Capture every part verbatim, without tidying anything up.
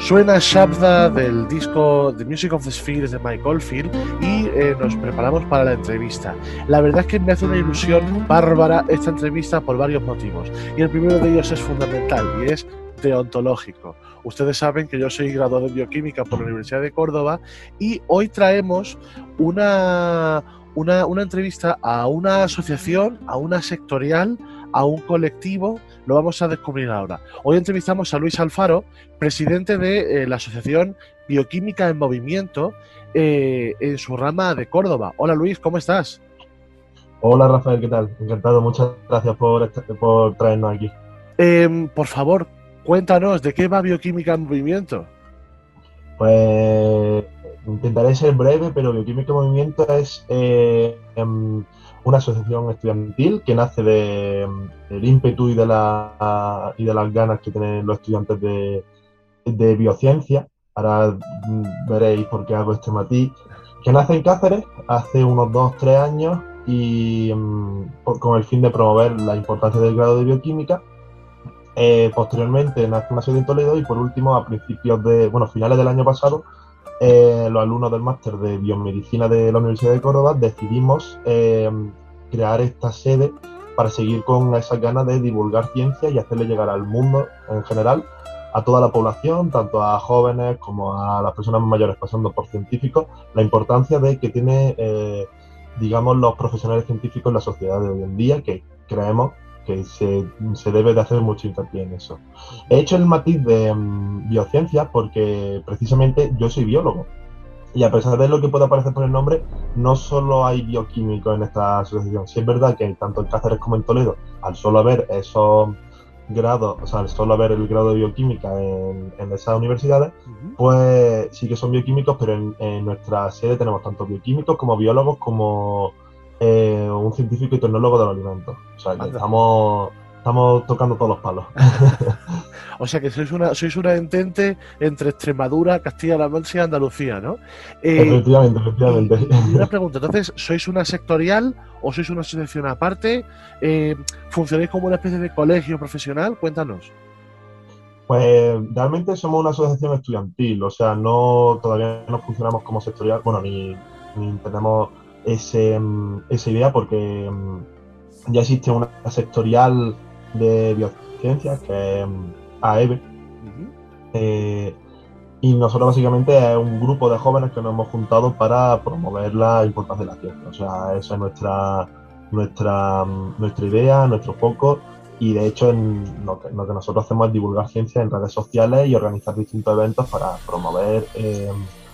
Suena Shabda del disco The Music of the Spheres de Mike Oldfield y eh, nos preparamos para la entrevista. La verdad es que me hace una ilusión bárbara esta entrevista por varios motivos, y el primero de ellos es fundamental y es deontológico. Ustedes saben que yo soy graduado en bioquímica por la Universidad de Córdoba y hoy traemos una, una, una entrevista a una asociación, a una sectorial, a un colectivo. Lo vamos a descubrir ahora. Hoy entrevistamos a Luis Alfaro, presidente de eh, la Asociación Bioquímica en Movimiento, eh, en su rama de Córdoba. Hola Luis, ¿cómo estás? Hola Rafael, ¿qué tal? Encantado, muchas gracias por, por traernos aquí. Eh, por favor, cuéntanos, ¿de qué va Bioquímica en Movimiento? Pues intentaré ser breve, pero Bioquímica en Movimiento es eh, em, una asociación estudiantil que nace de, del ímpetu y de, la, y de las ganas que tienen los estudiantes de, de biociencia. Ahora mm, veréis por qué hago este matiz. Que nace en Cáceres hace unos dos tres años y mm, por- con el fin de promover la importancia del grado de bioquímica. Eh, posteriormente nace una sede en Toledo y por último, a principios de, bueno, finales del año pasado, eh, los alumnos del máster de biomedicina de la Universidad de Córdoba decidimos eh, crear esta sede para seguir con esas ganas de divulgar ciencia y hacerle llegar al mundo en general, a toda la población, tanto a jóvenes como a las personas mayores, pasando por científicos, la importancia de que tiene, eh, digamos, los profesionales científicos en la sociedad de hoy en día, que creemos que se, se debe de hacer mucho hincapié en eso. He hecho el matiz de um, biociencia porque precisamente yo soy biólogo. Y a pesar de lo que pueda parecer por el nombre, no solo hay bioquímicos en esta asociación. Sí es verdad que tanto en Cáceres como en Toledo, al solo haber esos grados, o sea, al solo haber el grado de bioquímica en, en esas universidades, Uh-huh. pues sí que son bioquímicos, pero en, en nuestra sede tenemos tanto bioquímicos como biólogos como eh, un científico y tecnólogo de los alimentos. O sea, que Anda. estamos, estamos tocando todos los palos. O sea que sois una, sois una entente entre Extremadura, Castilla-La Mancha y Andalucía, ¿no? Eh, Efectivamente, y, efectivamente. y- y una pregunta, entonces, ¿sois una sectorial o sois una asociación aparte? Eh, ¿Funcionáis como una especie de colegio profesional? Cuéntanos. Pues realmente somos una asociación estudiantil, o sea, no todavía no funcionamos como sectorial, bueno, ni, ni tenemos ese, mm, esa idea porque mm, ya existe una sectorial de biociencias que es mm, A E B E, Uh-huh. eh, y nosotros básicamente es un grupo de jóvenes que nos hemos juntado para promover la importancia de la ciencia. O sea, esa es nuestra, nuestra, mm, nuestra idea, nuestro foco. Y de hecho, en lo, que, lo que nosotros hacemos es divulgar ciencia en redes sociales y organizar distintos eventos para promover eh,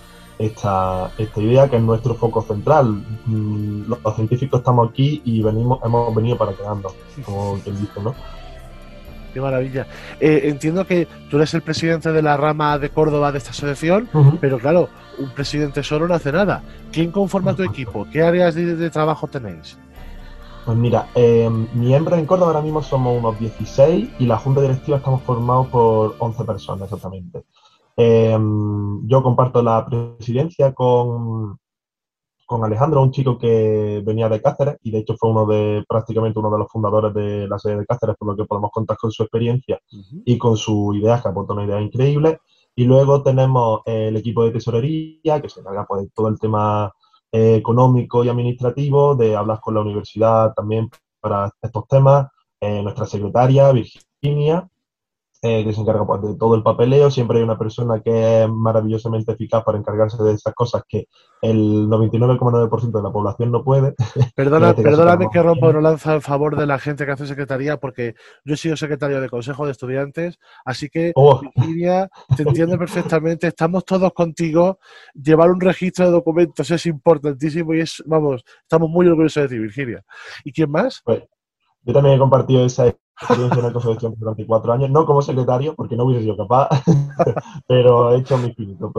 esta, esta idea, que es nuestro foco central. Mm, Los, los científicos estamos aquí y venimos, hemos venido para quedarnos, como quien dice, ¿no? Qué maravilla. Eh, entiendo que tú eres el presidente de la rama de Córdoba de esta asociación, Ujú. pero claro, un presidente solo no hace nada. ¿Quién conforma tu equipo? ¿Qué áreas de, de trabajo tenéis? Pues mira, eh, miembros en Córdoba ahora mismo somos unos dieciséis y la junta directiva estamos formados por once personas exactamente. Eh, yo comparto la presidencia con, con Alejandro, un chico que venía de Cáceres y de hecho fue uno de prácticamente uno de los fundadores de la sede de Cáceres, por lo que podemos contar con su experiencia Uh-huh. y con su idea, que aporta una idea increíble. Y luego tenemos eh, el equipo de tesorería, que se encarga pues, de todo el tema eh, económico y administrativo, de hablar con la universidad también para estos temas. Eh, nuestra secretaria, Virginia, eh, que se encarga pues, de todo el papeleo. Siempre hay una persona que es maravillosamente eficaz para encargarse de esas cosas que el noventa y nueve coma nueve por ciento de la población no puede. Y en Perdona, este caso perdóname tenemos que a rompa Virginia. una lanza en favor de la gente que hace secretaría, porque yo he sido secretario de consejo de estudiantes, así que, Oh, Virginia, te entiendo perfectamente, estamos todos contigo, llevar un registro de documentos es importantísimo y es, vamos, estamos muy orgullosos de ti, Virginia. ¿Y quién más? pues yo también he compartido esa experiencia en el Consejo de Estudiantes durante cuatro años, no como secretario, porque no hubiese sido capaz, pero he hecho mi finito.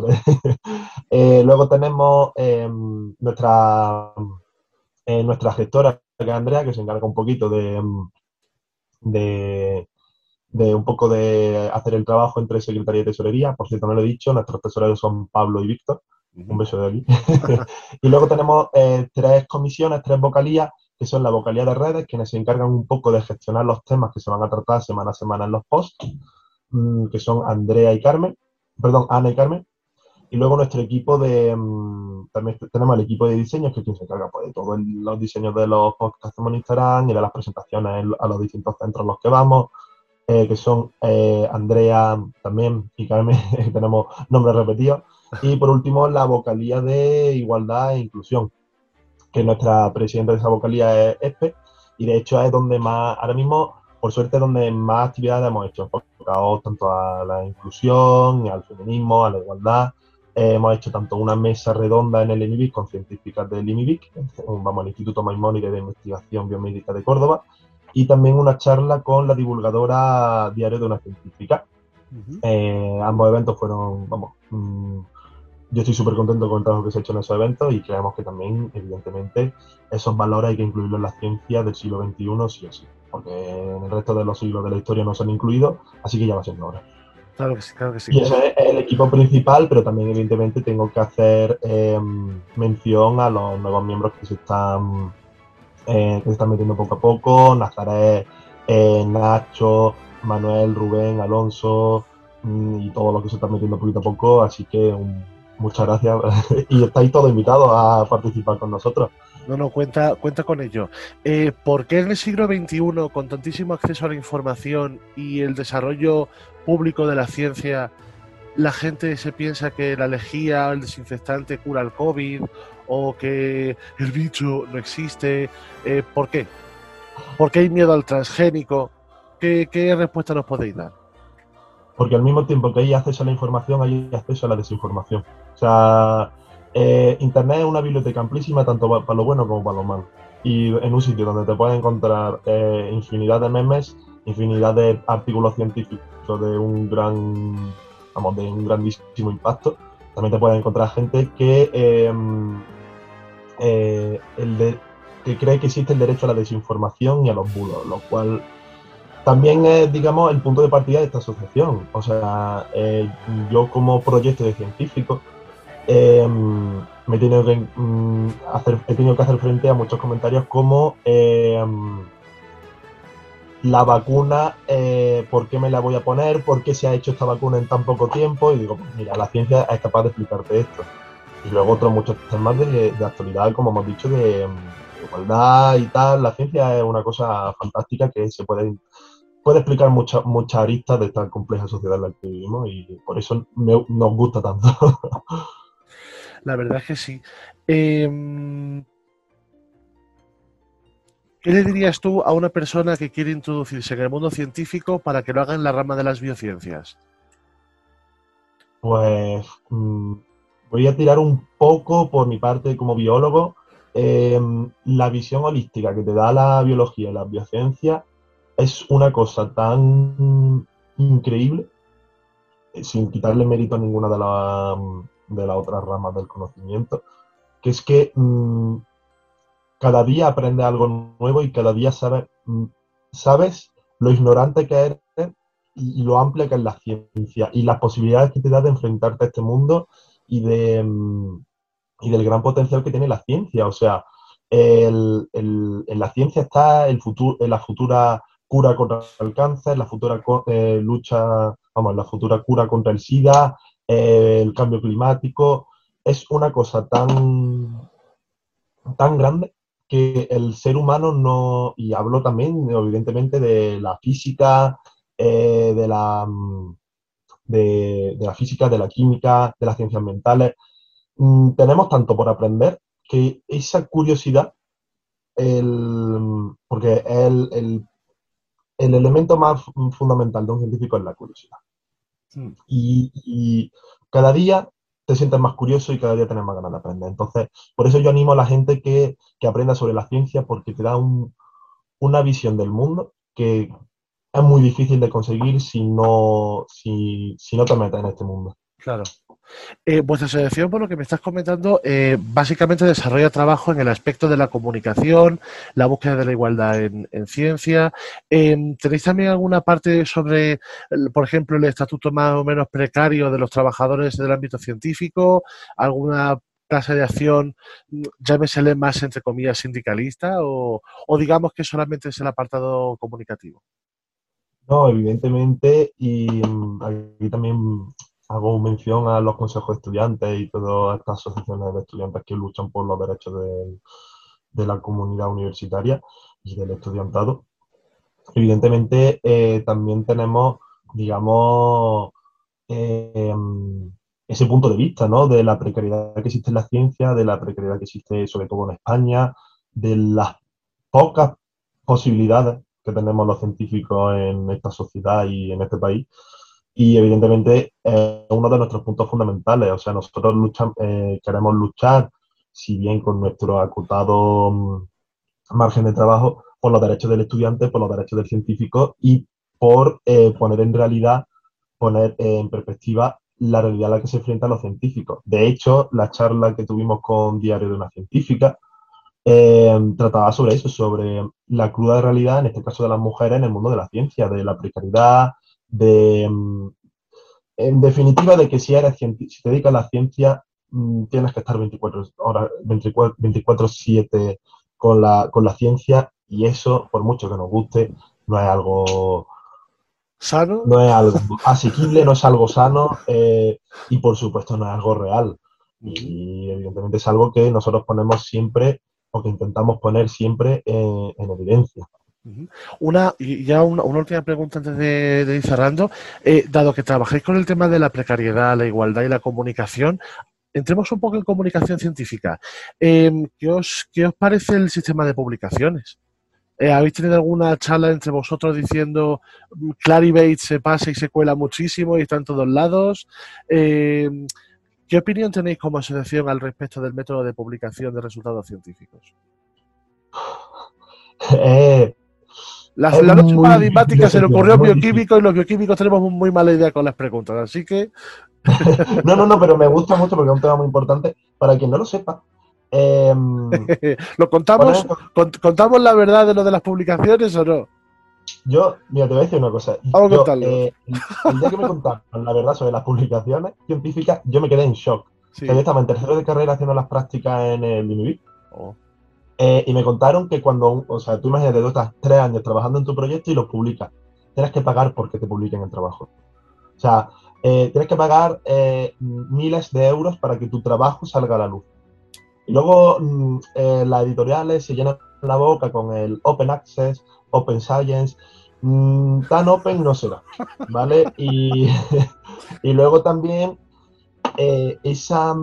Eh, luego tenemos eh, nuestra, eh, nuestra gestora, que es Andrea, que se encarga un poquito de, de, de un poco de hacer el trabajo entre secretaría y tesorería. Por cierto, no lo he dicho, nuestros tesoreros son Pablo y Víctor. Un Uh-huh. beso de aquí. Y luego tenemos eh, tres comisiones, tres vocalías, que son la vocalía de redes, quienes se encargan un poco de gestionar los temas que se van a tratar semana a semana en los posts, mmm, que son Andrea y Carmen. perdón, Ana y Carmen. Y luego nuestro equipo de, mm, también tenemos el equipo de diseños, que es quien se encarga pues, de todos los diseños de los posts que hacemos en Instagram y de las presentaciones a los distintos centros a los que vamos, eh, que son eh, Andrea también y Carmen, tenemos nombres repetidos. Y por último, la vocalía de Igualdad e Inclusión, que nuestra presidenta de esa vocalía es Espe, y de hecho es donde más, ahora mismo, por suerte, donde más actividades hemos hecho, enfocados tanto a la inclusión, al feminismo, a la igualdad. Eh, hemos hecho tanto una mesa redonda en el INIBIC con científicas del INIBIC, vamos, el Instituto Maimónides de Investigación Biomédica de Córdoba, y también una charla con la divulgadora Diario de una Científica. Uh-huh. Eh, ambos eventos fueron, vamos, mmm, yo estoy súper contento con el trabajo que se ha hecho en esos eventos y creemos que también, evidentemente, esos valores hay que incluirlos en la ciencia del siglo veintiuno sí o sí, porque en el resto de los siglos de la historia no se han incluido, así que ya va siendo hora. Claro que sí, claro que sí. Y ese es el equipo principal, pero también, evidentemente, tengo que hacer eh, mención a los nuevos miembros que se están, eh, que se están metiendo poco a poco, Nazaret, eh, Nacho, Manuel, Rubén, Alonso, y todo lo que se está metiendo poquito a poco, así que un muchas gracias. Y estáis todos invitados a participar con nosotros. No, no, cuenta, cuenta con ello. Eh, ¿Por qué en el siglo veintiuno, con tantísimo acceso a la información y el desarrollo público de la ciencia, la gente se piensa que la lejía o el desinfectante cura el COVID o que el bicho no existe? Eh, ¿Por qué? ¿Por qué hay miedo al transgénico? ¿Qué, qué respuesta nos podéis dar? Porque al mismo tiempo que hay acceso a la información, hay acceso a la desinformación. O sea, eh, Internet es una biblioteca amplísima tanto para lo bueno como para lo malo. Y en un sitio donde te puedes encontrar eh, infinidad de memes, infinidad de artículos científicos de un gran, vamos, de un grandísimo impacto, también te puedes encontrar gente que, eh, eh, el de, que cree que existe el derecho a la desinformación y a los bulos, lo cual también es, digamos, el punto de partida de esta asociación. O sea, eh, yo como proyecto de científico eh, me he tenido, que, mm, hacer, he tenido que hacer frente a muchos comentarios como eh, la vacuna, eh, ¿por qué me la voy a poner? ¿Por qué se ha hecho esta vacuna en tan poco tiempo? Y digo, pues mira, la ciencia es capaz de explicarte esto. Y luego otros muchos temas de, de actualidad, como hemos dicho, de, de igualdad y tal. La ciencia es una cosa fantástica que se puede... puede explicar muchas muchas aristas de esta compleja sociedad en la que vivimos y por eso me, nos gusta tanto. La verdad es que sí. Eh, ¿Qué le dirías tú a una persona que quiere introducirse en el mundo científico para que lo haga en la rama de las biociencias? Pues mmm, voy a tirar un poco por mi parte como biólogo. Eh, la visión holística que te da la biología y las biociencias es una cosa tan increíble, sin quitarle mérito a ninguna de, la, de las otras ramas del conocimiento, que es que mmm, cada día aprendes algo nuevo y cada día sabes, sabes lo ignorante que eres y lo amplia que es la ciencia y las posibilidades que te da de enfrentarte a este mundo y, de, y del gran potencial que tiene la ciencia. O sea, el, el, en la ciencia está el futuro, en la futura cura contra el cáncer, la futura eh, lucha, vamos, la futura cura contra el SIDA, eh, el cambio climático. Es una cosa tan, tan grande que el ser humano no, y hablo también evidentemente de la física, eh, de, la, de, de la física, de la química, de las ciencias ambientales, mm, tenemos tanto por aprender que esa curiosidad, el, porque el, el, el elemento más fundamental de un científico es la curiosidad. Mm. Y, y cada día te sientes más curioso y cada día tienes más ganas de aprender. Entonces, por eso yo animo a la gente que, que aprenda sobre la ciencia, porque te da un, una visión del mundo que es muy difícil de conseguir si no, si, si no te metes en este mundo. Claro. Eh, vuestra asociación, por lo que me estás comentando, eh, básicamente desarrolla trabajo en el aspecto de la comunicación, la búsqueda de la igualdad en, en ciencia. Eh, ¿Tenéis también alguna parte sobre, por ejemplo, el estatuto más o menos precario de los trabajadores del ámbito científico? ¿Alguna clase de acción, llámesele más entre comillas sindicalista, o, o digamos que solamente es el apartado comunicativo? No, evidentemente, y aquí también hago mención a los consejos de estudiantes y todas estas asociaciones de estudiantes que luchan por los derechos de, de la comunidad universitaria y del estudiantado. Evidentemente, eh, también tenemos, digamos, eh, ese punto de vista, ¿no? De la precariedad que existe en la ciencia, de la precariedad que existe sobre todo en España, de las pocas posibilidades que tenemos los científicos en esta sociedad y en este país. Y evidentemente es eh, uno de nuestros puntos fundamentales. O sea, nosotros luchan, eh, queremos luchar, si bien con nuestro acotado um, margen de trabajo, por los derechos del estudiante, por los derechos del científico y por eh, poner en realidad, poner eh, en perspectiva la realidad a la que se enfrentan los científicos. De hecho, la charla que tuvimos con Diario de una Científica eh, trataba sobre eso, sobre la cruda realidad, en este caso de las mujeres, en el mundo de la ciencia, de la precariedad, de, en definitiva, de que si eres si te dedicas a la ciencia, tienes que estar veinticuatro horas, veinticuatro siete con la, con la ciencia, y eso, por mucho que nos guste, no es algo sano, no es algo asequible, no es algo sano, eh, y por supuesto no es algo real. Y evidentemente es algo que nosotros ponemos siempre, o que intentamos poner siempre en, en evidencia. Una, y ya una, una última pregunta antes de, de ir cerrando. Eh, dado que trabajáis con el tema de la precariedad, la igualdad y la comunicación, entremos un poco en comunicación científica. Eh, ¿qué, os, ¿Qué os parece el sistema de publicaciones? Eh, ¿Habéis tenido alguna charla entre vosotros diciendo Clarivate se pasa y se cuela muchísimo y está en todos lados? Eh, ¿Qué opinión tenéis como asociación al respecto del método de publicación de resultados científicos? Eh, La, la noche paradigmática se le ocurrió a un bioquímico y los bioquímicos tenemos muy mala idea con las preguntas, así que... no, no, no, pero me gusta mucho porque es un tema muy importante. Para quien no lo sepa, eh, ¿lo contamos? Poner... ¿Contamos la verdad de lo de las publicaciones o no? Yo, mira, te voy a decir una cosa. Vamos Yo, a eh, el, el día que me contaron la verdad sobre las publicaciones científicas, yo me quedé en shock. Sí. O sea, yo estaba en tercero de carrera haciendo las prácticas en el INUBIC. Oh. Eh, y me contaron que cuando, o sea, tú imagínate, tú estás tres años trabajando en tu proyecto y lo publicas. Tienes que pagar porque te publiquen el trabajo. O sea, eh, tienes que pagar eh, miles de euros para que tu trabajo salga a la luz. Y luego mm, eh, las editoriales se llenan la boca con el Open Access, Open Science. Mm, tan open no será, ¿vale? Y, y luego también eh, esa...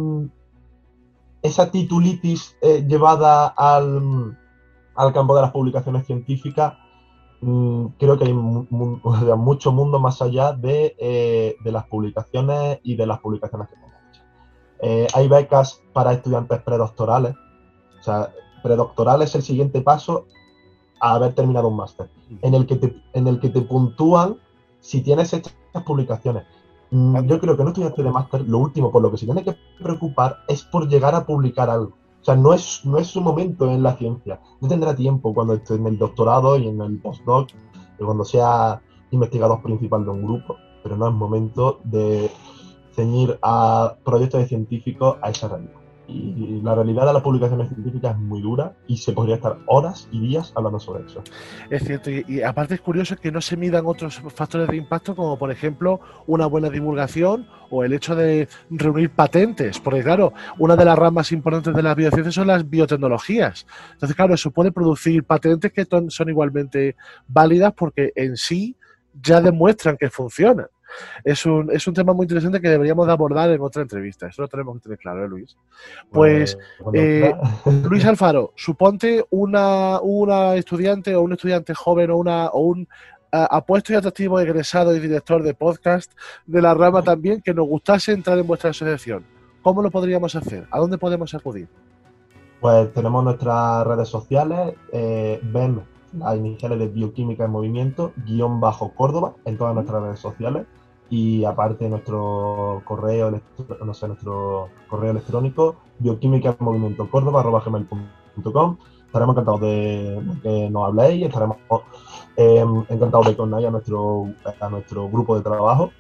esa titulitis eh, llevada al, al campo de las publicaciones científicas, mmm, creo que hay mu mu o sea, mucho mundo más allá de, eh, de las publicaciones y de las publicaciones que tenemos hechas. Eh, hay becas para estudiantes predoctorales. O sea, predoctoral es el siguiente paso a haber terminado un máster, en el que te, en el que te puntúan si tienes hechas publicaciones. Yo creo que un estudiante de máster, lo último por lo que se tiene que preocupar es por llegar a publicar algo. O sea, no es, no es su momento en la ciencia. No tendrá tiempo cuando esté en el doctorado y en el postdoc, y cuando sea investigador principal de un grupo, pero no es momento de ceñir a proyectos de científicos a esa realidad. Y la realidad de las publicaciones científicas es muy dura y se podría estar horas y días hablando sobre eso. Es cierto, y, y aparte es curioso que no se midan otros factores de impacto como por ejemplo una buena divulgación o el hecho de reunir patentes, porque claro, una de las ramas importantes de las biociencias son las biotecnologías. Entonces claro, eso puede producir patentes que son igualmente válidas porque en sí ya demuestran que funcionan. Es un, es un tema muy interesante que deberíamos de abordar en otra entrevista. Eso lo tenemos que tener claro, ¿eh, Luis? Pues, eh, Luis Alfaro, suponte una, una estudiante o un estudiante joven o, una, o un uh, apuesto y atractivo egresado y director de podcast de la rama también que nos gustase entrar en vuestra asociación. ¿Cómo lo podríamos hacer? ¿A dónde podemos acudir? Pues tenemos nuestras redes sociales, eh, B E M, las iniciales de Bioquímica en Movimiento, guión bajo Córdoba, en todas nuestras redes sociales. Y aparte nuestro correo, no sé, nuestro correo electrónico, bioquímica en movimiento córdoba arroba gmail punto com. Estaremos encantados de, de que nos habléis, estaremos eh, encantados de que os unáis a nuestro, a nuestro grupo de trabajo.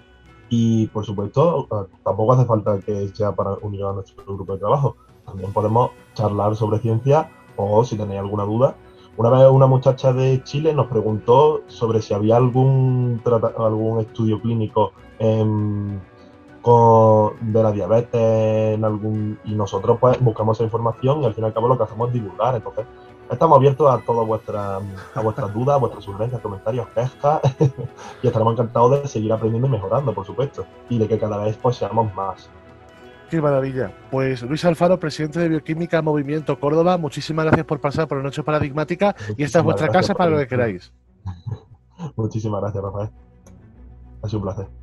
Y por supuesto, tampoco hace falta que sea para unir a nuestro grupo de trabajo. También podemos charlar sobre ciencia o si tenéis alguna duda. Una vez una muchacha de Chile nos preguntó sobre si había algún, algún estudio clínico en, con, de la diabetes en algún, y nosotros pues buscamos esa información y al fin y al cabo lo que hacemos es divulgar. Entonces, estamos abiertos a todas vuestras a vuestras dudas, a vuestras sugerencias, comentarios, quejas y estaremos encantados de seguir aprendiendo y mejorando, por supuesto, y de que cada vez pues seamos más. Qué maravilla. Pues Luis Alfaro, presidente de Bioquímica Movimiento Córdoba, muchísimas gracias por pasar por la Noche Paradigmática y esta es vuestra casa para lo que queráis. Muchísimas gracias, Rafael. Ha sido un placer.